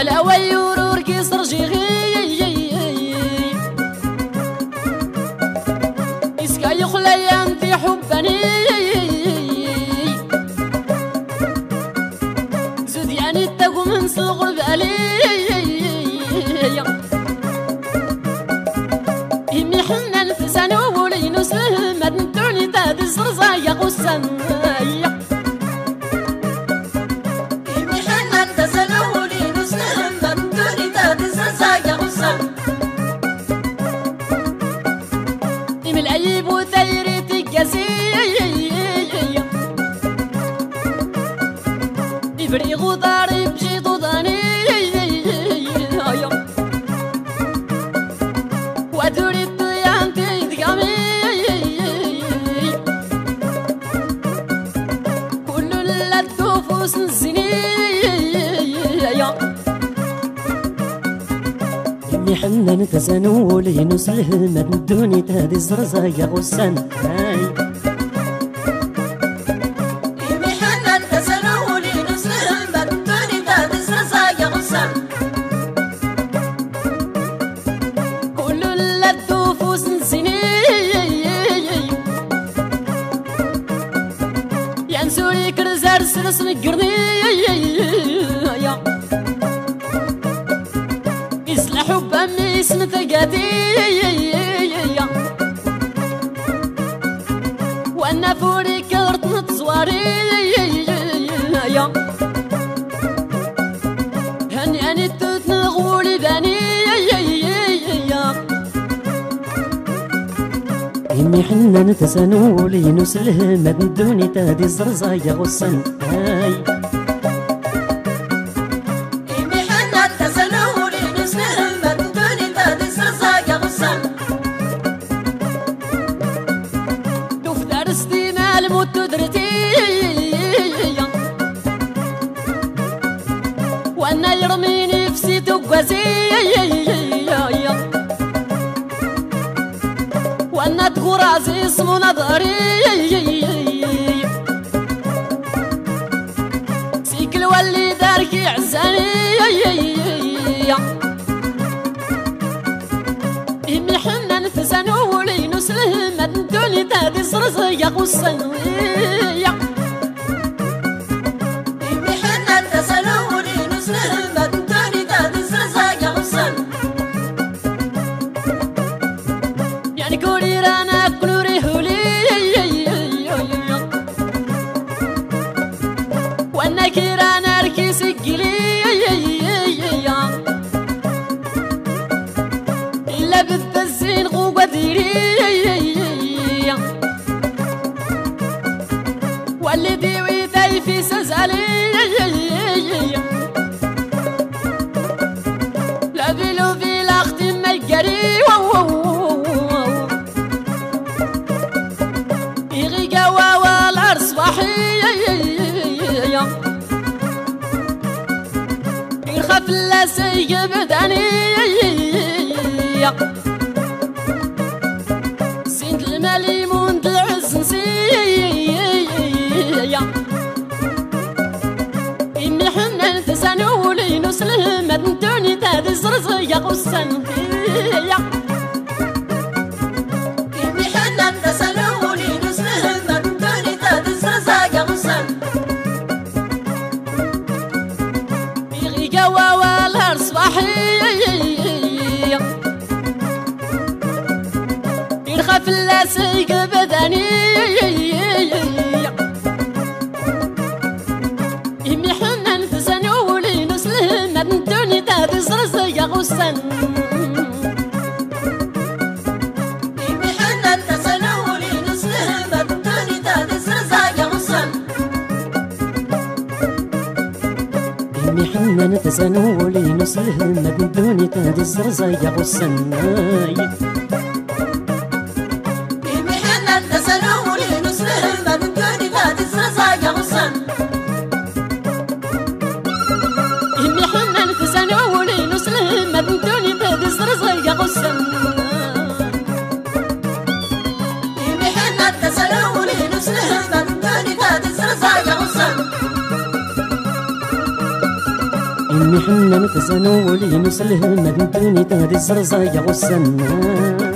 لا ويورور كيسر جيغي إسكا يخلي أنت حبني زود يعني التقو من صغر بالي إمي حنا نفسان وولي نسلم مدنتوني تاد الزرزايا غسان العيب وثيري تقاسي يبري غضاري بجي ضضاني وادوري الطيان تيدقامي كل الدفوس نزني إمي حنا نتزانو لي نسلم مدوني تهدي الزرزايا غسان إمي حنا نتزانو لي نسلم مدوني تهدي الزرزايا غسان كل الدفوس نسيني ينسوري كرزار سرس نقرني حب أمي سنتقاتي وأنا فوري كرت نتصواري هني أني تتنغولي باني إمي حنا نتسانو لي نسلم مدوني تهدي الزرزايا غسان وانا يرميني في سيتو قوازي وانا تقرازي اسمو نظري سيكل واللي داركي عزاني إمي حنا نتسانو ولي نسلم مدوني تهدي الزرزايا غسان يعني كوري رانا كنوري هولي وانا كيرانا ركيسي قلي إلا بالتزين غوبة ديري واللي ديوي داي في سزالي لا بيلو في لاختي ميقري يخاف لا سيبداني سنت المالي منت العز نسي إني حنا نتسانو لي نسلم مدنتوني تهدي الزرزايا غسان إني حنا نتسانو لي نسلم مدنتوني تهدي الزرزايا غسان والهر صباحي يرخف اللاسيق بدني إمي حنا نتسانو لي نسلم مدنتوني تهدي الزرزايا غسان إمي حنا نتسانو لي نسلم مدنتوني تهدي الزرزايا غسان إمي حنا نتسانو لي نسلم مدوني تهدي الزرزايا غسان إمي حنا نتسانو لي نسلم مدنتوني تهدي الزرزايا غسان إمي حنا نتسانو لي نسلم مدنتوني تهدي الزرزايا غسان إمي حنا نتسانو لي نسلم مدنتوني تهدي الزرزايا غسان إمي حنا كسنولي نسله مدنتوني تهدي الزرزة يا غسنا